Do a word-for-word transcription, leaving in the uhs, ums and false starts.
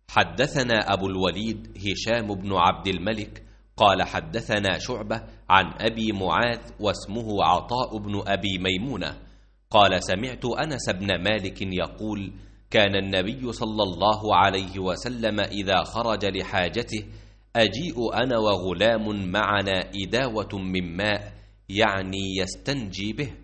حدثنا أبو الوليد هشام بن عبد الملك قال حدثنا شعبة عن أبي معاذ واسمه عطاء بن أبي ميمونة قال سمعت أنس بن مالك يقول كان النبي صلى الله عليه وسلم إذا خرج لحاجته أجيء أنا وغلام معنا إداوة من ماء يعني يستنجي به،